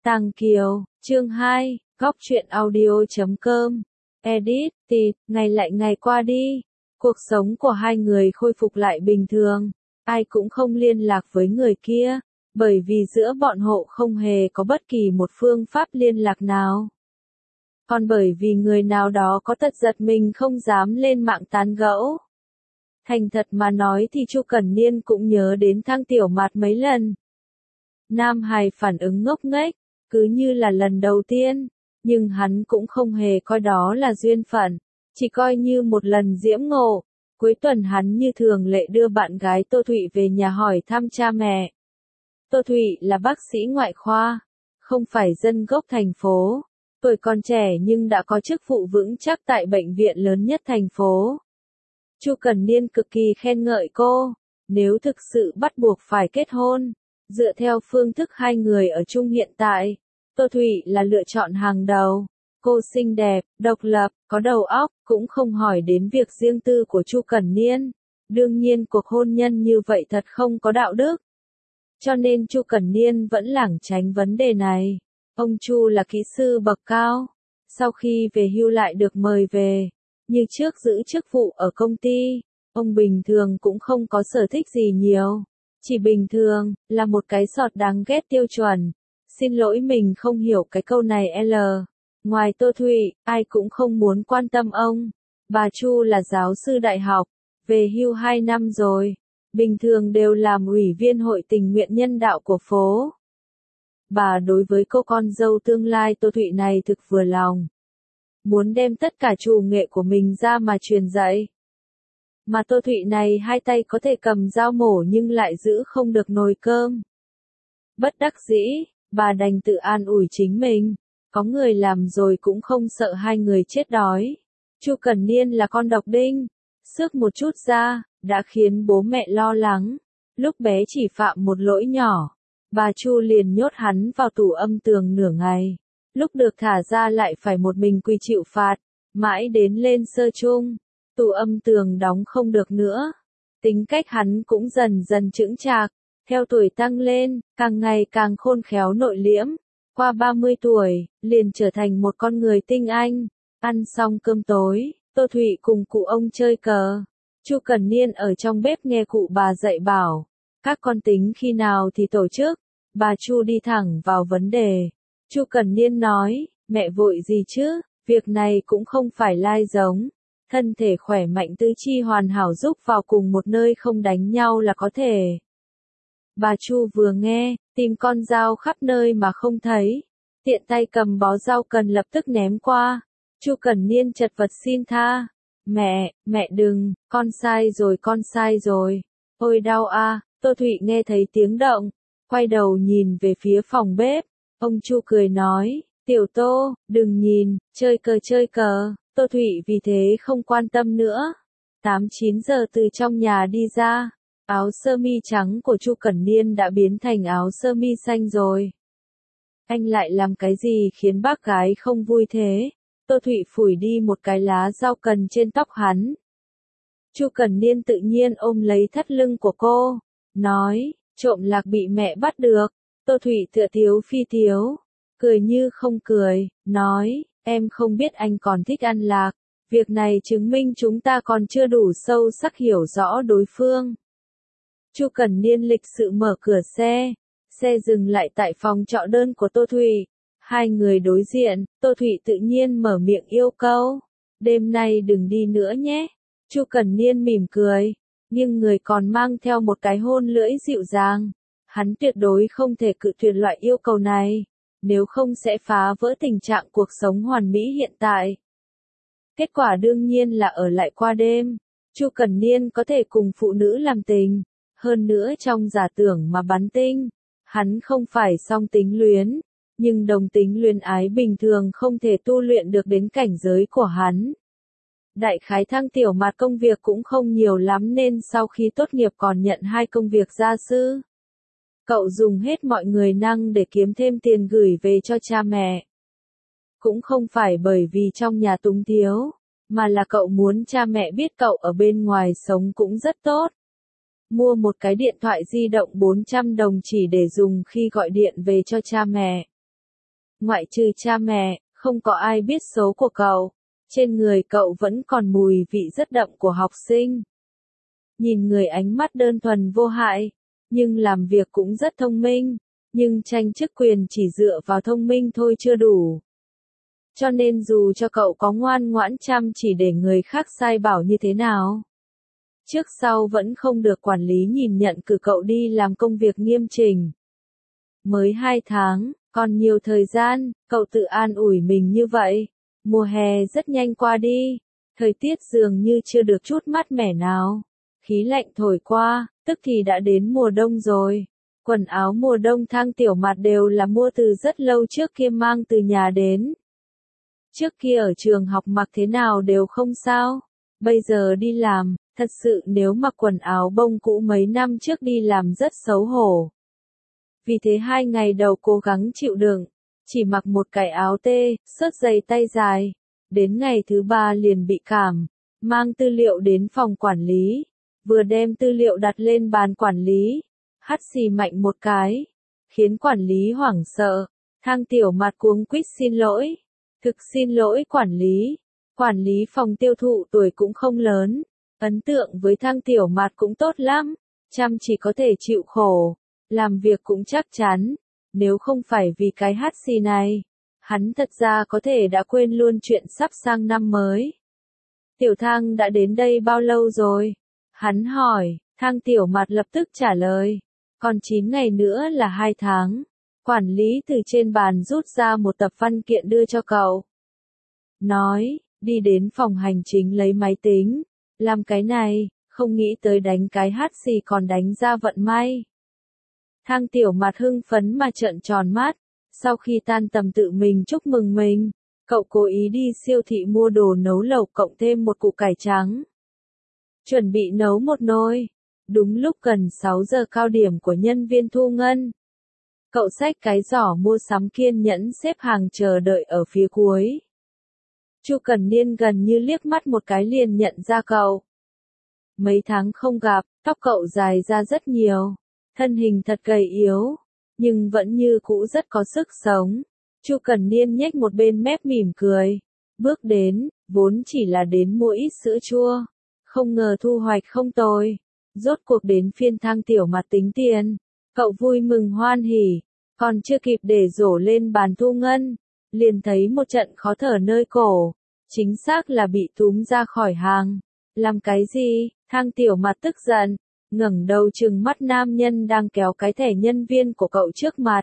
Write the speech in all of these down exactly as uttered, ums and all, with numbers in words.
Tàng Kiều, chương hai, góc truyện audio.com, edit, tịt, ngày lại ngày qua đi. Cuộc sống của hai người khôi phục lại bình thường, ai cũng không liên lạc với người kia, bởi vì giữa bọn họ không hề có bất kỳ một phương pháp liên lạc nào. Còn bởi vì người nào đó có tật giật mình không dám lên mạng tán gẫu. Thành thật mà nói thì Chu Cẩn Niên cũng nhớ đến Thang Tiểu Mạt mấy lần. Nam hài phản ứng ngốc nghếch, cứ như là lần đầu tiên, nhưng hắn cũng không hề coi đó là duyên phận, chỉ coi như một lần diễm ngộ. Cuối tuần hắn như thường lệ đưa bạn gái Tô Thụy về nhà hỏi thăm cha mẹ. Tô Thụy là bác sĩ ngoại khoa, không phải dân gốc thành phố, tuổi còn trẻ nhưng đã có chức vụ vững chắc tại bệnh viện lớn nhất thành phố. Chu Cẩn Niên cực kỳ khen ngợi cô, nếu thực sự bắt buộc phải kết hôn, dựa theo phương thức hai người ở chung hiện tại, Tô Thụy là lựa chọn hàng đầu. Cô xinh đẹp, độc lập, có đầu óc, cũng không hỏi đến việc riêng tư của Chu Cẩn Niên. Đương nhiên cuộc hôn nhân như vậy thật không có đạo đức. Cho nên Chu Cẩn Niên vẫn lảng tránh vấn đề này. Ông Chu là kỹ sư bậc cao, sau khi về hưu lại được mời về, như trước giữ chức vụ ở công ty. Ông bình thường cũng không có sở thích gì nhiều, chỉ bình thường, là một cái sọt đáng ghét tiêu chuẩn. Xin lỗi mình không hiểu cái câu này L. Ngoài Tô Thụy, ai cũng không muốn quan tâm ông. Bà Chu là giáo sư đại học, về hưu hai năm rồi, bình thường đều làm ủy viên hội tình nguyện nhân đạo của phố. Bà đối với cô con dâu tương lai Tô Thụy này thực vừa lòng. Muốn đem tất cả trù nghệ của mình ra mà truyền dạy. Mà Tô Thụy này hai tay có thể cầm dao mổ nhưng lại giữ không được nồi cơm. Bất đắc dĩ, bà đành tự an ủi chính mình. Có người làm rồi cũng không sợ hai người chết đói. Chu Cẩn Niên là con độc đinh, xước một chút ra, đã khiến bố mẹ lo lắng. Lúc bé chỉ phạm một lỗi nhỏ, bà Chu liền nhốt hắn vào tủ âm tường nửa ngày. Lúc được thả ra lại phải một mình quy chịu phạt, mãi đến lên sơ chung, tủ âm tường đóng không được nữa. Tính cách hắn cũng dần dần chững chạc, theo tuổi tăng lên, càng ngày càng khôn khéo nội liễm. Qua ba mươi tuổi, liền trở thành một con người tinh anh. Ăn xong cơm tối, Tô Thụy cùng cụ ông chơi cờ. Chu Cẩn Niên ở trong bếp nghe cụ bà dạy bảo, các con tính khi nào thì tổ chức. Bà Chu đi thẳng vào vấn đề. Chu Cẩn Niên nói, mẹ vội gì chứ, việc này cũng không phải lai giống. Thân thể khỏe mạnh tứ chi hoàn hảo giúp vào cùng một nơi không đánh nhau là có thể. Bà Chu vừa nghe, tìm con dao khắp nơi mà không thấy. Tiện tay cầm bó rau cần lập tức ném qua. Chu Cẩn Niên chật vật xin tha. Mẹ, mẹ đừng, con sai rồi con sai rồi. Ôi đau a. Tô Thụy nghe thấy tiếng động, quay đầu nhìn về phía phòng bếp. Ông Chu cười nói, Tiểu Tô, đừng nhìn, chơi cờ chơi cờ. Tô Thụy vì thế không quan tâm nữa. Tám chín giờ từ trong nhà đi ra. Áo sơ mi trắng của Chu Cẩn Niên đã biến thành áo sơ mi xanh rồi. Anh lại làm cái gì khiến bác gái không vui thế? Tô Thụy phủi đi một cái lá rau cần trên tóc hắn. Chu Cẩn Niên tự nhiên ôm lấy thắt lưng của cô, nói, trộm lạc bị mẹ bắt được. Tô Thụy tựa tiếu phi tiếu, cười như không cười, nói, em không biết anh còn thích ăn lạc. Việc này chứng minh chúng ta còn chưa đủ sâu sắc hiểu rõ đối phương. Chu Cẩn Niên lịch sự mở cửa xe, xe dừng lại tại phòng trọ đơn của Tô Thụy. Hai người đối diện, Tô Thụy tự nhiên mở miệng yêu cầu, đêm nay đừng đi nữa nhé. Chu Cẩn Niên mỉm cười, nhưng người còn mang theo một cái hôn lưỡi dịu dàng. Hắn tuyệt đối không thể cự tuyệt loại yêu cầu này, nếu không sẽ phá vỡ tình trạng cuộc sống hoàn mỹ hiện tại. Kết quả đương nhiên là ở lại qua đêm. Chu Cẩn Niên có thể cùng phụ nữ làm tình. Hơn nữa trong giả tưởng mà bắn tinh, hắn không phải song tính luyến, nhưng đồng tính luyến ái bình thường không thể tu luyện được đến cảnh giới của hắn. Đại khái Thang Tiểu Mạt công việc cũng không nhiều lắm nên sau khi tốt nghiệp còn nhận hai công việc gia sư. Cậu dùng hết mọi người năng để kiếm thêm tiền gửi về cho cha mẹ. Cũng không phải bởi vì trong nhà túng thiếu, mà là cậu muốn cha mẹ biết cậu ở bên ngoài sống cũng rất tốt. Mua một cái điện thoại di động bốn trăm đồng chỉ để dùng khi gọi điện về cho cha mẹ. Ngoại trừ cha mẹ, không có ai biết số của cậu. Trên người cậu vẫn còn mùi vị rất đậm của học sinh. Nhìn người ánh mắt đơn thuần vô hại, nhưng làm việc cũng rất thông minh, nhưng tranh chức quyền chỉ dựa vào thông minh thôi chưa đủ. Cho nên dù cho cậu có ngoan ngoãn chăm chỉ để người khác sai bảo như thế nào, trước sau vẫn không được quản lý nhìn nhận cử cậu đi làm công việc nghiêm chỉnh. Mới hai tháng, còn nhiều thời gian, cậu tự an ủi mình như vậy. Mùa hè rất nhanh qua đi, thời tiết dường như chưa được chút mát mẻ nào. Khí lạnh thổi qua, tức thì đã đến mùa đông rồi. Quần áo mùa đông Thang Tiểu Mạt đều là mua từ rất lâu trước kia mang từ nhà đến. Trước kia ở trường học mặc thế nào đều không sao. Bây giờ đi làm, thật sự nếu mặc quần áo bông cũ mấy năm trước đi làm rất xấu hổ. Vì thế hai ngày đầu cố gắng chịu đựng, chỉ mặc một cái áo tê, sớt giày tay dài. Đến ngày thứ ba liền bị cảm, mang tư liệu đến phòng quản lý. Vừa đem tư liệu đặt lên bàn quản lý, hắt xì mạnh một cái, khiến quản lý hoảng sợ. Thang Tiểu Mạt cuống quýt xin lỗi. Thực xin lỗi quản lý. Quản lý phòng tiêu thụ tuổi cũng không lớn, ấn tượng với Thang Tiểu Mạt cũng tốt lắm, chăm chỉ có thể chịu khổ, làm việc cũng chắc chắn. Nếu không phải vì cái hắt xì này, hắn thật ra có thể đã quên luôn chuyện sắp sang năm mới. Tiểu Thang đã đến đây bao lâu rồi? Hắn hỏi. Thang Tiểu Mạt lập tức trả lời. Còn chín ngày nữa là hai tháng. Quản lý từ trên bàn rút ra một tập văn kiện đưa cho cậu. Nói, đi đến phòng hành chính lấy máy tính. Làm cái này, không nghĩ tới đánh cái hát xì còn đánh ra vận may. Thang Tiểu Mạt hưng phấn mà trợn tròn mắt. Sau khi tan tầm tự mình chúc mừng mình, cậu cố ý đi siêu thị mua đồ nấu lẩu cộng thêm một củ cải trắng. Chuẩn bị nấu một nồi. Đúng lúc gần sáu giờ cao điểm của nhân viên thu ngân. Cậu xách cái giỏ mua sắm kiên nhẫn xếp hàng chờ đợi ở phía cuối. Chu Cẩn Niên gần như liếc mắt một cái liền nhận ra cậu. Mấy tháng không gặp, tóc cậu dài ra rất nhiều. Thân hình thật gầy yếu, nhưng vẫn như cũ rất có sức sống. Chu Cẩn Niên nhếch một bên mép mỉm cười. Bước đến, vốn chỉ là đến mua ít sữa chua. Không ngờ thu hoạch không tồi. Rốt cuộc đến phiên Thang Tiểu Mạt tính tiền. Cậu vui mừng hoan hỉ. Còn chưa kịp để rổ lên bàn thu ngân, liền thấy một trận khó thở nơi cổ. Chính xác là bị túm ra khỏi hàng. Làm cái gì? Thang Tiểu Mạt tức giận, ngẩng đầu trừng mắt nam nhân đang kéo cái thẻ nhân viên của cậu trước mặt.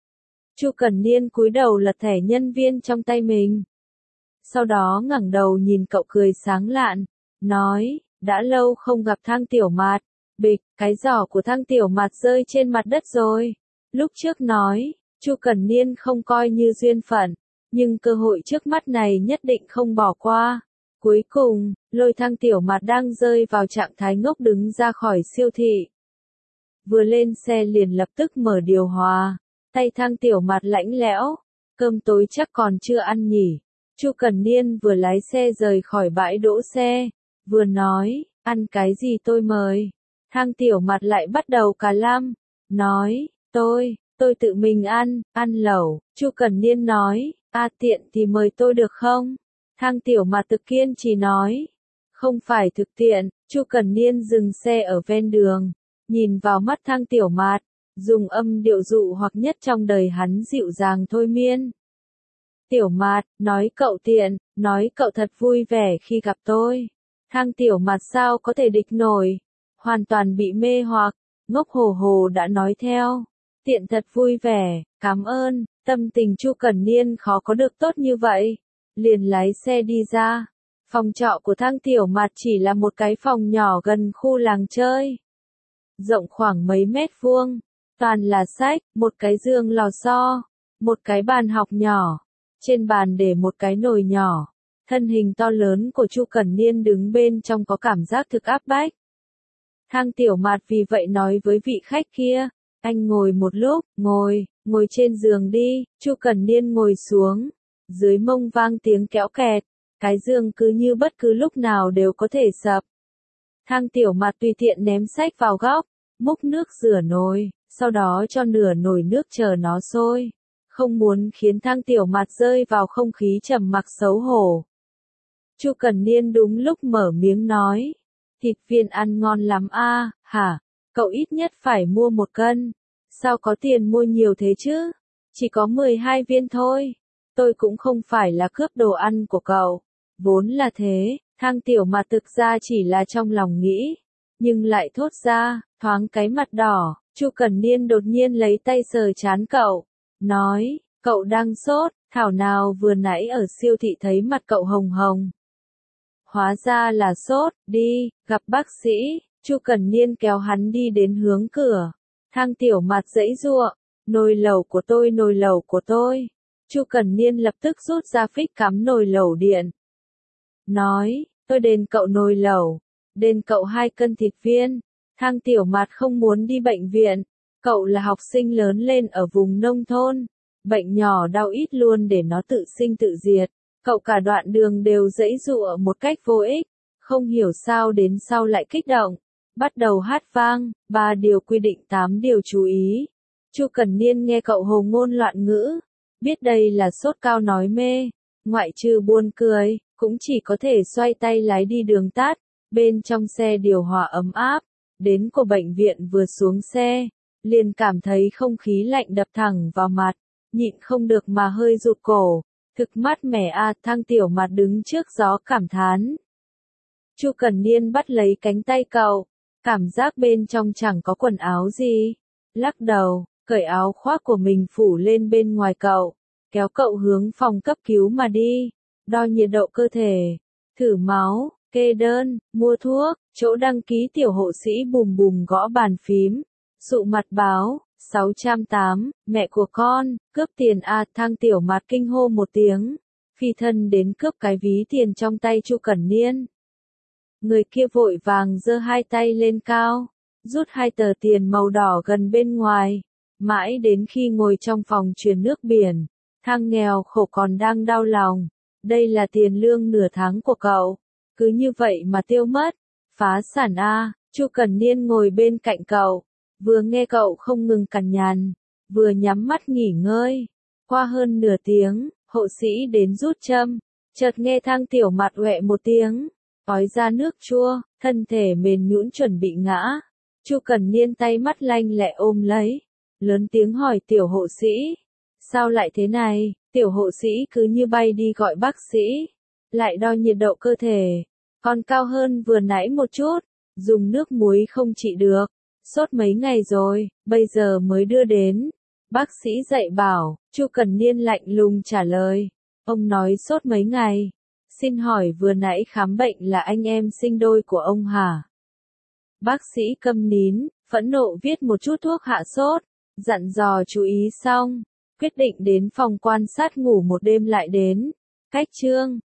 Chu Cẩn Niên cúi đầu lật thẻ nhân viên trong tay mình. Sau đó ngẩng đầu nhìn cậu cười sáng lạn, nói, đã lâu không gặp Thang Tiểu Mạt. Bịch, cái giỏ của Thang Tiểu Mạt rơi trên mặt đất rồi. Lúc trước nói, Chu Cẩn Niên không coi như duyên phận, nhưng cơ hội trước mắt này nhất định không bỏ qua. Cuối cùng, lôi Thang Tiểu Mạt đang rơi vào trạng thái ngốc đứng ra khỏi siêu thị. Vừa lên xe liền lập tức mở điều hòa, tay Thang Tiểu Mạt lạnh lẽo, cơm tối chắc còn chưa ăn nhỉ. Chu Cẩn Niên vừa lái xe rời khỏi bãi đỗ xe, vừa nói, ăn cái gì tôi mời. Thang Tiểu Mạt lại bắt đầu cà lăm, nói, tôi, tôi tự mình ăn, ăn lẩu. Chu Cẩn Niên nói, a tiện thì mời tôi được không? Thang Tiểu Mạt thực kiên chỉ nói, không phải thực tiện. Chu Cẩn Niên dừng xe ở ven đường, nhìn vào mắt Thang Tiểu Mạt, dùng âm điệu dụ hoặc nhất trong đời hắn dịu dàng thôi miên. Tiểu Mạt, nói cậu tiện, nói cậu thật vui vẻ khi gặp tôi. Thang Tiểu Mạt sao có thể địch nổi, hoàn toàn bị mê hoặc, ngốc hồ hồ đã nói theo. Tiện thật vui vẻ, cảm ơn. Tâm tình Chu Cẩn Niên khó có được tốt như vậy. Liền lái xe đi ra. Phòng trọ của Thang Tiểu Mạt chỉ là một cái phòng nhỏ gần khu làng chơi. Rộng khoảng mấy mét vuông. Toàn là sách, một cái giường lò xo, một cái bàn học nhỏ. Trên bàn để một cái nồi nhỏ. Thân hình to lớn của Chu Cẩn Niên đứng bên trong có cảm giác thực áp bách. Thang Tiểu Mạt vì vậy nói với vị khách kia, anh ngồi một lúc, ngồi, ngồi trên giường đi. Chu Cẩn Niên ngồi xuống, dưới mông vang tiếng kéo kẹt, cái giường cứ như bất cứ lúc nào đều có thể sập. Thang Tiểu Mạt tùy tiện ném sách vào góc, múc nước rửa nồi, sau đó cho nửa nồi nước chờ nó sôi. không muốn khiến Thang Tiểu Mạt rơi vào không khí trầm mặc xấu hổ. Chu Cần Niên đúng lúc mở miếng nói, thịt viên ăn ngon lắm a, hả, cậu ít nhất phải mua một cân, sao có tiền mua nhiều thế chứ, chỉ có mười hai viên thôi, tôi cũng không phải là cướp đồ ăn của cậu, vốn là thế, Thang Tiểu Mạt thực ra chỉ là trong lòng nghĩ, nhưng lại thốt ra, thoáng cái mặt đỏ, Chu Cần Niên đột nhiên lấy tay sờ trán cậu, nói, cậu đang sốt, thảo nào vừa nãy ở siêu thị thấy mặt cậu hồng hồng. Hóa ra là sốt, đi, gặp bác sĩ, Chu Cần Niên kéo hắn đi đến hướng cửa. Thang Tiểu Mạt giãy giụa, nồi lẩu của tôi nồi lẩu của tôi. Chu Cần Niên lập tức rút ra phích cắm nồi lẩu điện. Nói, tôi đền cậu nồi lẩu, đền cậu hai cân thịt viên. Thang Tiểu Mạt không muốn đi bệnh viện, cậu là học sinh lớn lên ở vùng nông thôn, bệnh nhỏ đau ít luôn để nó tự sinh tự diệt. Cậu cả đoạn đường đều giãy giụa một cách vô ích, không hiểu sao đến sau lại kích động, bắt đầu hát vang, ba điều quy định tám điều chú ý. Chu Cần Niên nghe cậu hồ ngôn loạn ngữ, biết đây là sốt cao nói mê, ngoại trừ buồn cười, cũng chỉ có thể xoay tay lái đi đường tát, bên trong xe điều hòa ấm áp, đến của bệnh viện vừa xuống xe, liền cảm thấy không khí lạnh đập thẳng vào mặt, nhịn không được mà hơi rụt cổ. Thực mát mẻ a, Thang Tiểu Mạt đứng trước gió cảm thán. Chu Cần Niên bắt lấy cánh tay cậu, cảm giác bên trong chẳng có quần áo gì. Lắc đầu, cởi áo khoác của mình phủ lên bên ngoài cậu, kéo cậu hướng phòng cấp cứu mà đi, đo nhiệt độ cơ thể, thử máu, kê đơn, mua thuốc, chỗ đăng ký tiểu hộ sĩ bùm bùm gõ bàn phím, sụ mặt báo. sáu trăm tám, mẹ của con, cướp tiền a, Thang Tiểu Mạt kinh hô một tiếng, phi thân đến cướp cái ví tiền trong tay Chu Cần Niên. Người kia vội vàng giơ hai tay lên cao, rút hai tờ tiền màu đỏ gần bên ngoài, mãi đến khi ngồi trong phòng truyền nước biển, Thang nghèo khổ còn đang đau lòng, đây là tiền lương nửa tháng của cậu, cứ như vậy mà tiêu mất, phá sản a. Chu Cần Niên ngồi bên cạnh cậu, vừa nghe cậu không ngừng cằn nhằn, vừa nhắm mắt nghỉ ngơi. Qua hơn nửa tiếng, hộ sĩ đến rút châm, chợt nghe Thang Tiểu Mạt oẹ một tiếng, ói ra nước chua, thân thể mềm nhũn chuẩn bị ngã. Chu Cần Niên tay mắt lanh lẹ ôm lấy, lớn tiếng hỏi tiểu hộ sĩ, sao lại thế này? Tiểu hộ sĩ cứ như bay đi gọi bác sĩ, lại đo nhiệt độ cơ thể, còn cao hơn vừa nãy một chút, dùng nước muối không trị được. Sốt mấy ngày rồi, bây giờ mới đưa đến. Bác sĩ dạy bảo, Chu Cần Niên lạnh lùng trả lời. Ông nói sốt mấy ngày. Xin hỏi vừa nãy khám bệnh là anh em sinh đôi của ông hả? Bác sĩ câm nín, phẫn nộ viết một chút thuốc hạ sốt, dặn dò chú ý xong, quyết định đến phòng quan sát ngủ một đêm lại đến. Cách chương